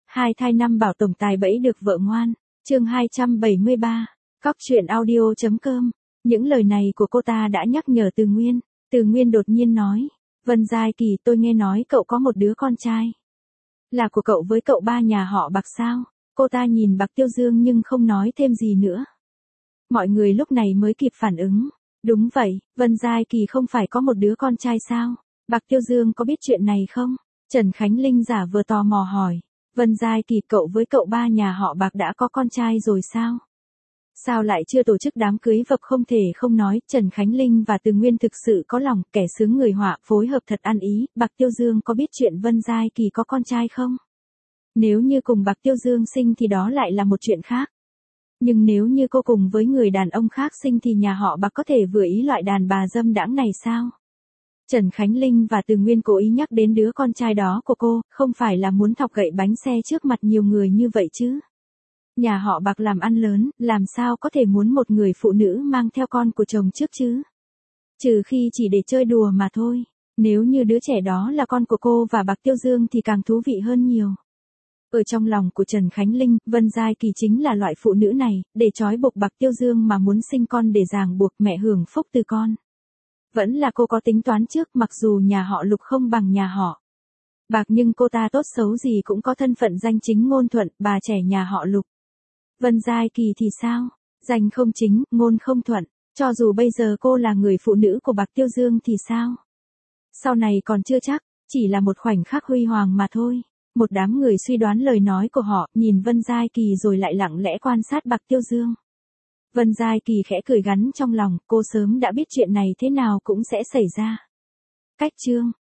Hai thai năm bảo tổng tài bẫy được vợ ngoan. Chương 273. Cóc truyện audio.com. Những lời này của cô ta đã nhắc nhở Từ Nguyên. Từ Nguyên đột nhiên nói, Vân Giai Kỳ, tôi nghe nói cậu có một đứa con trai. Là của cậu với cậu ba nhà họ Bạc sao? Cô ta nhìn Bạc Tiêu Dương nhưng không nói thêm gì nữa. Mọi người lúc này mới kịp phản ứng. Đúng vậy, Vân Giai Kỳ không phải có một đứa con trai sao? Bạc Tiêu Dương có biết chuyện này không? Trần Khánh Linh giả vừa tò mò hỏi. Vân Giai Kỳ, cậu với cậu ba nhà họ Bạc đã có con trai rồi sao? Sao lại chưa tổ chức đám cưới vập? Không thể không nói, Trần Khánh Linh và Từ Nguyên thực sự có lòng, kẻ sướng người họa, phối hợp thật ăn ý. Bạc Tiêu Dương có biết chuyện Vân Giai Kỳ có con trai không? Nếu như cùng Bạc Tiêu Dương sinh thì đó lại là một chuyện khác. Nhưng nếu như cô cùng với người đàn ông khác sinh thì nhà họ Bạc có thể vừa ý loại đàn bà dâm đãng này sao? Trần Khánh Linh và Từ Nguyên cố ý nhắc đến đứa con trai đó của cô, không phải là muốn thọc gậy bánh xe trước mặt nhiều người như vậy chứ. Nhà họ Bạc làm ăn lớn, làm sao có thể muốn một người phụ nữ mang theo con của chồng trước chứ? Trừ khi chỉ để chơi đùa mà thôi. Nếu như đứa trẻ đó là con của cô và Bạc Tiêu Dương thì càng thú vị hơn nhiều. Ở trong lòng của Trần Khánh Linh, Vân Giai Kỳ chính là loại phụ nữ này, để trói buộc Bạc Tiêu Dương mà muốn sinh con để ràng buộc mẹ hưởng phúc từ con. Vẫn là cô có tính toán trước, mặc dù nhà họ Lục không bằng nhà họ Bạc nhưng cô ta tốt xấu gì cũng có thân phận danh chính ngôn thuận, bà trẻ nhà họ Lục. Vân Giai Kỳ thì sao? Danh không chính, ngôn không thuận. Cho dù bây giờ cô là người phụ nữ của Bạc Tiêu Dương thì sao? Sau này còn chưa chắc, chỉ là một khoảnh khắc huy hoàng mà thôi. Một đám người suy đoán lời nói của họ, nhìn Vân Giai Kỳ rồi lại lặng lẽ quan sát Bạc Tiêu Dương. Vân Giai Kỳ khẽ cười gắn trong lòng, cô sớm đã biết chuyện này thế nào cũng sẽ xảy ra. Cách chương